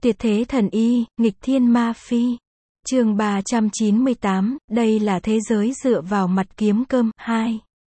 Tuyệt thế thần y, nghịch thiên ma phi. Chương 398, đây là thế giới dựa vào mặt kiếm cơm, 2.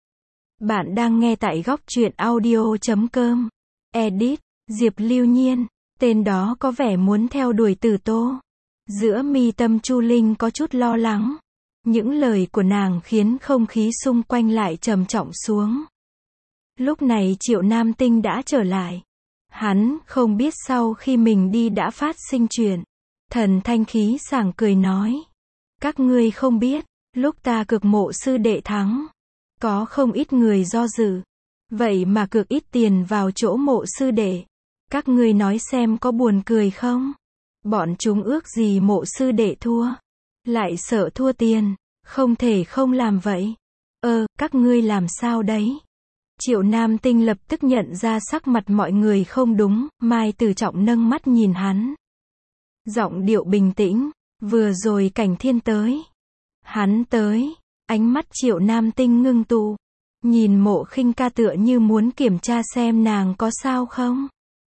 Bạn đang nghe tại góc truyện audio.com. Edit, Diệp Lưu Nhiên. Tên đó có vẻ muốn theo đuổi Tử Tô. Giữa mi tâm Chu Linh có chút lo lắng. Những lời của nàng khiến không khí xung quanh lại trầm trọng xuống. Lúc này Triệu Nam Tinh đã trở lại. Hắn không biết sau khi mình đi đã phát sinh chuyện. Thần thanh khí sảng cười nói. Các ngươi không biết, lúc ta cược mộ sư đệ thắng. Có không ít người do dự. Vậy mà cược ít tiền vào chỗ mộ sư đệ. Các ngươi nói xem có buồn cười không? Bọn chúng ước gì mộ sư đệ thua. Lại sợ thua tiền. Không thể không làm vậy. Các ngươi làm sao đấy? Triệu Nam Tinh lập tức nhận ra sắc mặt mọi người không đúng, Mai Tử Trọng nâng mắt nhìn hắn. Giọng điệu bình tĩnh, vừa rồi Cảnh Thiên tới. Hắn tới, ánh mắt Triệu Nam Tinh ngưng tụ. Nhìn Mộ Khinh Ca tựa như muốn kiểm tra xem nàng có sao không.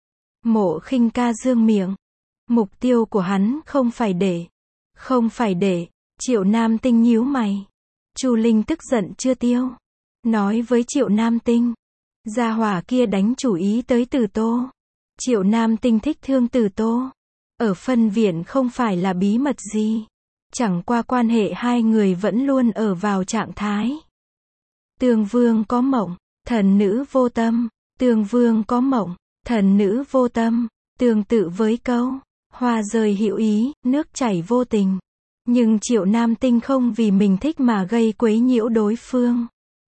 Mộ Khinh Ca dương miệng. Mục tiêu của hắn không phải để, Triệu Nam Tinh nhíu mày. Chu Linh tức giận chưa tiêu. Nói với Triệu Nam Tinh. Gia hỏa kia đánh chủ ý tới Tử Tô. Triệu Nam Tinh thích thương Tử Tô. Ở phân viện không phải là bí mật gì. Chẳng qua quan hệ hai người vẫn luôn ở vào trạng thái. Tường Vương có mộng, thần nữ vô tâm. Tường Vương có mộng, thần nữ vô tâm. Tương tự với câu, hoa rơi hữu ý, nước chảy vô tình. Nhưng Triệu Nam Tinh không vì mình thích mà gây quấy nhiễu đối phương.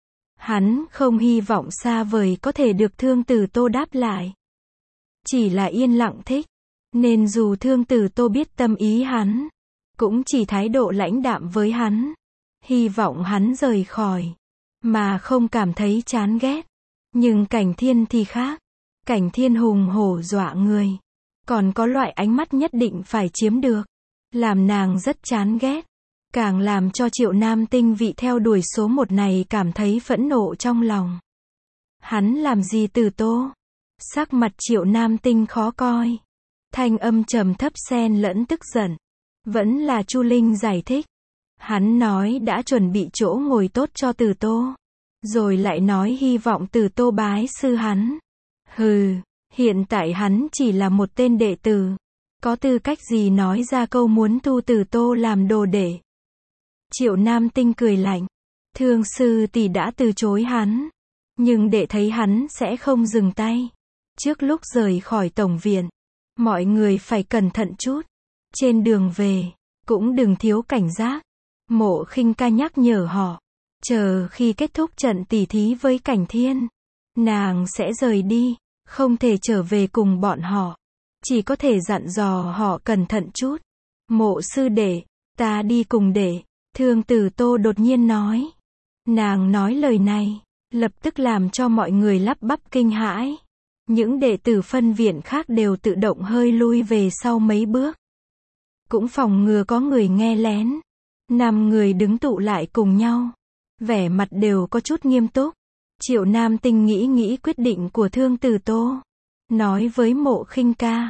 Hắn không hy vọng xa vời có thể được Thương Tử Tô đáp lại. Chỉ là yên lặng thích. Nên dù Thương Tử Tô biết tâm ý hắn, cũng chỉ thái độ lãnh đạm với hắn. Hy vọng hắn rời khỏi, mà không cảm thấy chán ghét. Nhưng Cảnh Thiên thì khác. Cảnh Thiên hùng hổ dọa người. Còn có loại ánh mắt nhất định phải chiếm được. Làm nàng rất chán ghét. Càng làm cho Triệu Nam Tinh vị theo đuổi số 1 này cảm thấy phẫn nộ trong lòng. Hắn làm gì Tử Tô? Sắc mặt Triệu Nam Tinh khó coi. Thanh âm trầm thấp xen lẫn tức giận. Vẫn là Chu Linh giải thích. Hắn nói đã chuẩn bị chỗ ngồi tốt cho Tử Tô. Rồi lại nói hy vọng Tử Tô bái sư hắn. Hừ, hiện tại hắn chỉ là một tên đệ tử. Có tư cách gì nói ra câu muốn thu Tử Tô làm đồ đệ. Triệu Nam Tinh cười lạnh. Thương sư tỷ đã từ chối hắn. Nhưng đệ thấy hắn sẽ không dừng tay. Trước lúc rời khỏi tổng viện, mọi người phải cẩn thận chút. Trên đường về, cũng đừng thiếu cảnh giác. Mộ Khinh Ca nhắc nhở họ. Chờ khi kết thúc trận tỉ thí với Cảnh Thiên, nàng sẽ rời đi. Không thể trở về cùng bọn họ. Chỉ có thể dặn dò họ cẩn thận chút. Mộ sư đệ, ta đi cùng đệ. Thương Tử Tô đột nhiên nói. Nàng nói lời này, lập tức làm cho mọi người lắp bắp kinh hãi. Những đệ tử phân viện khác đều tự động hơi lui về sau mấy bước. Cũng phòng ngừa có người nghe lén. 5 người đứng tụ lại cùng nhau. Vẻ mặt đều có chút nghiêm túc. Triệu Nam Tinh nghĩ quyết định của Thương Tử Tô. Nói với Mộ Khinh Ca.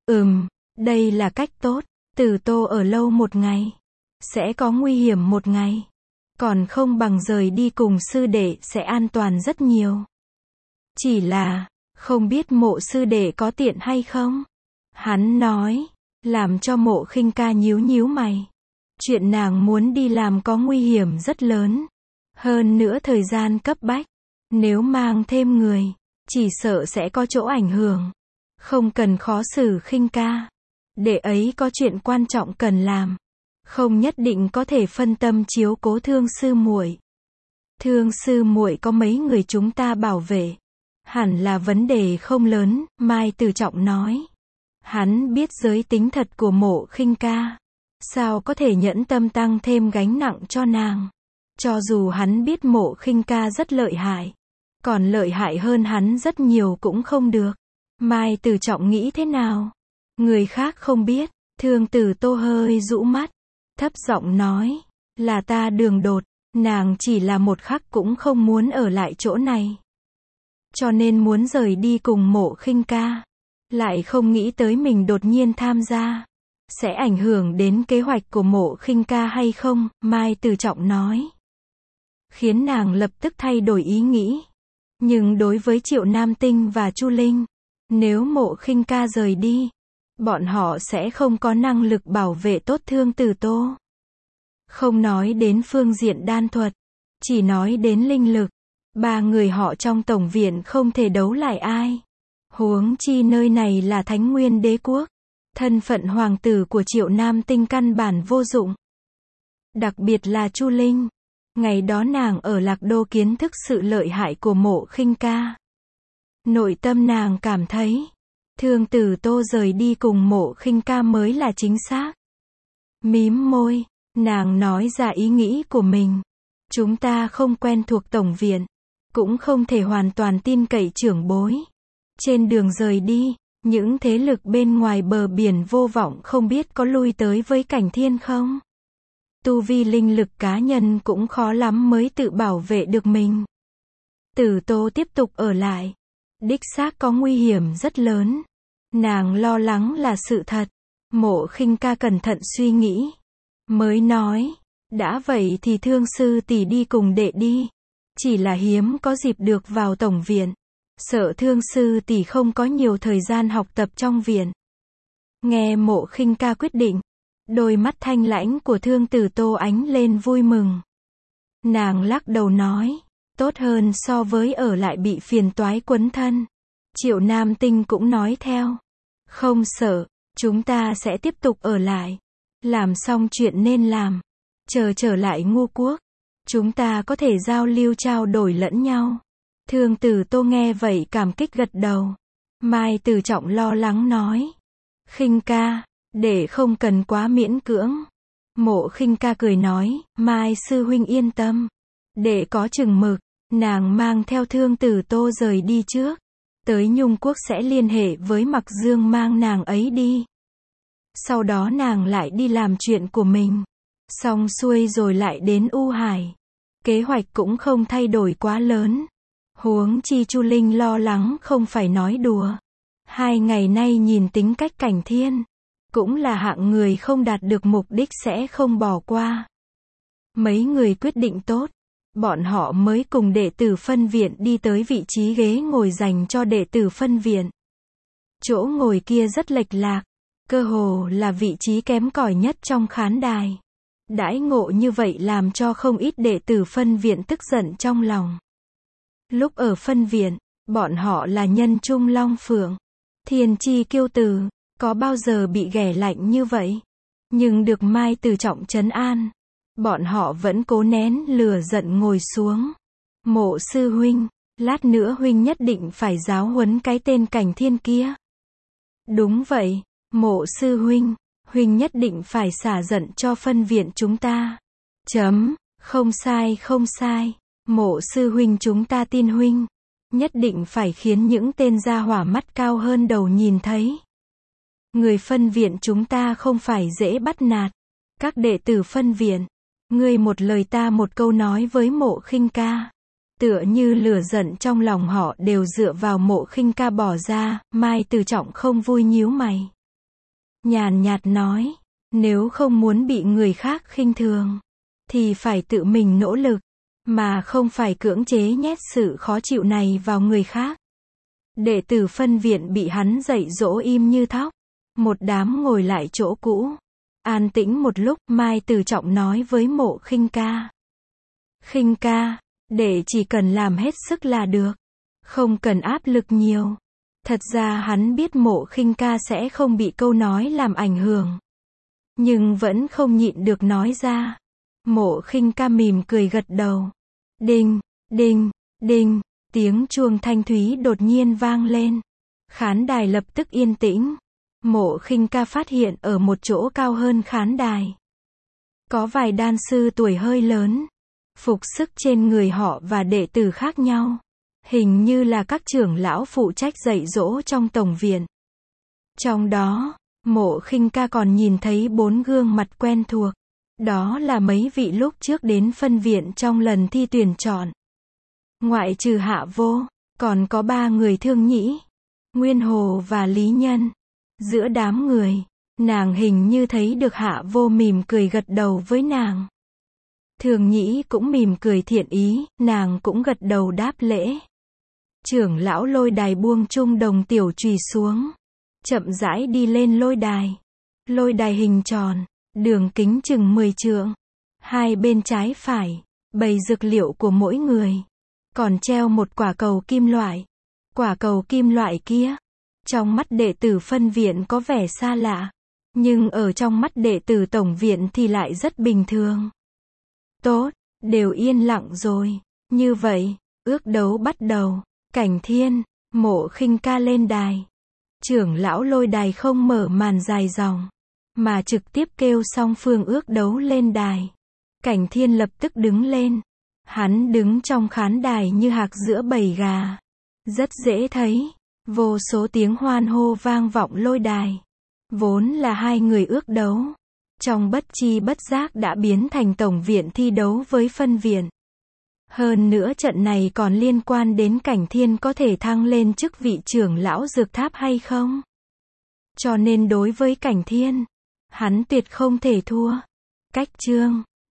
Đây là cách tốt. Tử Tô ở lâu một ngày. Sẽ có nguy hiểm một ngày. Còn không bằng rời đi cùng sư đệ sẽ an toàn rất nhiều. Chỉ là, không biết mộ sư đệ có tiện hay không? Hắn nói, làm cho Mộ Khinh Ca nhíu mày. Chuyện nàng muốn đi làm có nguy hiểm rất lớn. Hơn nữa thời gian cấp bách. Nếu mang thêm người, chỉ sợ sẽ có chỗ ảnh hưởng. Không cần khó xử Khinh Ca. Đệ ấy có chuyện quan trọng cần làm. Không nhất định có thể phân tâm chiếu cố Thương sư muội. Thương sư muội có mấy người chúng ta bảo vệ. Hẳn là vấn đề không lớn, Mai Tử Trọng nói. Hắn biết giới tính thật của Mộ Khinh Ca. Sao có thể nhẫn tâm tăng thêm gánh nặng cho nàng. Cho dù hắn biết Mộ Khinh Ca rất lợi hại. Còn lợi hại hơn hắn rất nhiều cũng không được. Mai Tử Trọng nghĩ thế nào? Người khác không biết. Thương Tử Tô hơi rũ mắt. Thấp giọng nói. Là ta đường đột. Nàng chỉ là một khắc cũng không muốn ở lại chỗ này. Cho nên muốn rời đi cùng Mộ Khinh Ca. lại không nghĩ tới mình đột nhiên tham gia. Sẽ ảnh hưởng đến kế hoạch của Mộ Khinh Ca hay không, Mai Từ Trọng nói. Khiến nàng lập tức thay đổi ý nghĩ. Nhưng đối với Triệu Nam Tinh và Chu Linh, nếu Mộ Khinh Ca rời đi, bọn họ sẽ không có năng lực bảo vệ tốt Thương Tử Tô. Không nói đến phương diện đan thuật, chỉ nói đến linh lực. Ba người họ trong tổng viện không thể đấu lại ai. Huống chi nơi này là Thánh Nguyên Đế Quốc. Thân phận hoàng tử của Triệu Nam Tinh căn bản vô dụng. Đặc biệt là Chu Linh. Ngày đó nàng ở Lạc Đô kiến thức sự lợi hại của Mộ Khinh Ca. Nội tâm nàng cảm thấy, Thương Tử Tô rời đi cùng Mộ Khinh Ca mới là chính xác. Mím môi, nàng nói ra ý nghĩ của mình. Chúng ta không quen thuộc tổng viện, cũng không thể hoàn toàn tin cậy trưởng bối. Trên đường rời đi, những thế lực bên ngoài bờ biển vô vọng không biết có lui tới với Cảnh Thiên không? Tu vi linh lực cá nhân cũng khó lắm mới tự bảo vệ được mình. Tử Tô tiếp tục ở lại. Đích xác có nguy hiểm rất lớn. Nàng lo lắng là sự thật. Mộ Khinh Ca cẩn thận suy nghĩ. Mới nói, đã vậy thì Thương sư tỷ đi cùng đệ đi. Chỉ là hiếm có dịp được vào tổng viện. Sợ Thương sư tỷ không có nhiều thời gian học tập trong viện. Nghe Mộ Khinh Ca quyết định, đôi mắt thanh lãnh của Thương Tử Tô ánh lên vui mừng. Nàng lắc đầu nói, tốt hơn so với ở lại bị phiền toái quấn thân. Triệu Nam Tinh cũng nói theo, không sợ, chúng ta sẽ tiếp tục ở lại. Làm xong chuyện nên làm, chờ trở lại Ngô Quốc, chúng ta có thể giao lưu trao đổi lẫn nhau. Thương Tử Tô nghe vậy cảm kích gật đầu. Mai Từ Trọng lo lắng nói, Khinh Ca, để không cần quá miễn cưỡng. Mộ Khinh Ca cười nói, Mai sư huynh yên tâm, để có chừng mực. Nàng mang theo Thương Tử Tô rời đi trước. Tới Nhung Quốc sẽ liên hệ với Mặc Dương mang nàng ấy đi. Sau đó nàng lại đi làm chuyện của mình. Xong xuôi rồi lại đến U Hải. Kế hoạch cũng không thay đổi quá lớn. Huống chi Chu Linh lo lắng không phải nói đùa. 2 ngày nay nhìn tính cách Cảnh Thiên, cũng là hạng người không đạt được mục đích sẽ không bỏ qua. Mấy người quyết định tốt, bọn họ mới cùng đệ tử phân viện đi tới vị trí ghế ngồi dành cho đệ tử phân viện. Chỗ ngồi kia rất lệch lạc, cơ hồ là vị trí kém cỏi nhất trong khán đài. Đãi ngộ như vậy làm cho không ít đệ tử phân viện tức giận trong lòng. Lúc ở phân viện, bọn họ là nhân trung long phượng, thiên chi kiêu tử, có bao giờ bị ghẻ lạnh như vậy. Nhưng được Mai Từ Trọng trấn an, bọn họ vẫn cố nén lửa giận ngồi xuống. Mộ sư huynh, lát nữa huynh nhất định phải giáo huấn cái tên Cảnh Thiên kia. Đúng vậy, Mộ sư huynh, huynh nhất định phải xả giận cho phân viện chúng ta. Không sai không sai, Mộ sư huynh chúng ta tin huynh. Nhất định phải khiến những tên gia hỏa mắt cao hơn đầu nhìn thấy. Người phân viện chúng ta không phải dễ bắt nạt. Các đệ tử phân viện, ngươi một lời ta một câu nói với Mộ Khinh Ca. Tựa như lửa giận trong lòng họ đều dựa vào Mộ Khinh Ca bỏ ra. Mai Từ Trọng không vui nhíu mày, nhàn nhạt nói, nếu không muốn bị người khác khinh thường, thì phải tự mình nỗ lực, mà không phải cưỡng chế nhét sự khó chịu này vào người khác. Đệ tử phân viện bị hắn dạy dỗ im như thóc. Một đám ngồi lại chỗ cũ. An tĩnh một lúc, Mai Từ Trọng nói với Mộ Khinh Ca. Khinh Ca, đệ chỉ cần làm hết sức là được. Không cần áp lực nhiều. Thật ra hắn biết Mộ Khinh Ca sẽ không bị câu nói làm ảnh hưởng. Nhưng vẫn không nhịn được nói ra. Mộ Khinh Ca mỉm cười gật đầu. Đinh, đinh, đinh, tiếng chuông thanh thúy đột nhiên vang lên. Khán đài lập tức yên tĩnh. Mộ Khinh Ca phát hiện ở một chỗ cao hơn khán đài, có vài đan sư tuổi hơi lớn. Phục sức trên người họ và đệ tử khác nhau. Hình như là các trưởng lão phụ trách dạy dỗ trong tổng viện. Trong đó, Mộ Khinh Ca còn nhìn thấy 4 gương mặt quen thuộc. Đó là mấy vị lúc trước đến phân viện trong lần thi tuyển chọn. Ngoại trừ Hạ Vô, còn có 3 người Thương Nhĩ. Nguyên Hồ và Lý Nhân. Giữa đám người, nàng hình như thấy được Hạ Vô mỉm cười gật đầu với nàng. Thường Nhĩ cũng mỉm cười thiện ý, nàng cũng gật đầu đáp lễ. Trưởng lão lôi đài buông trung đồng tiểu chùy xuống, chậm rãi đi lên lôi đài. Lôi đài hình tròn, đường kính chừng 10 trượng. Hai bên trái phải, bày dược liệu của mỗi người. Còn treo một quả cầu kim loại. Quả cầu kim loại kia, trong mắt đệ tử phân viện có vẻ xa lạ, nhưng ở trong mắt đệ tử tổng viện thì lại rất bình thường. Tốt, đều yên lặng rồi. Như vậy, ước đấu bắt đầu. Cảnh Thiên, Mộ Khinh ca lên đài. Trưởng lão lôi đài không mở màn dài dòng, mà trực tiếp kêu song phương ước đấu lên đài. Cảnh Thiên lập tức đứng lên. Hắn đứng trong khán đài như hạc giữa bầy gà. Rất dễ thấy. Vô số tiếng hoan hô vang vọng lôi đài. Vốn là hai người ước đấu, trong bất chi bất giác đã biến thành tổng viện thi đấu với phân viện. Hơn nữa trận này còn liên quan đến Cảnh Thiên có thể thăng lên chức vị trưởng lão dược tháp hay không. Cho nên đối với Cảnh Thiên, hắn tuyệt không thể thua. Cách chương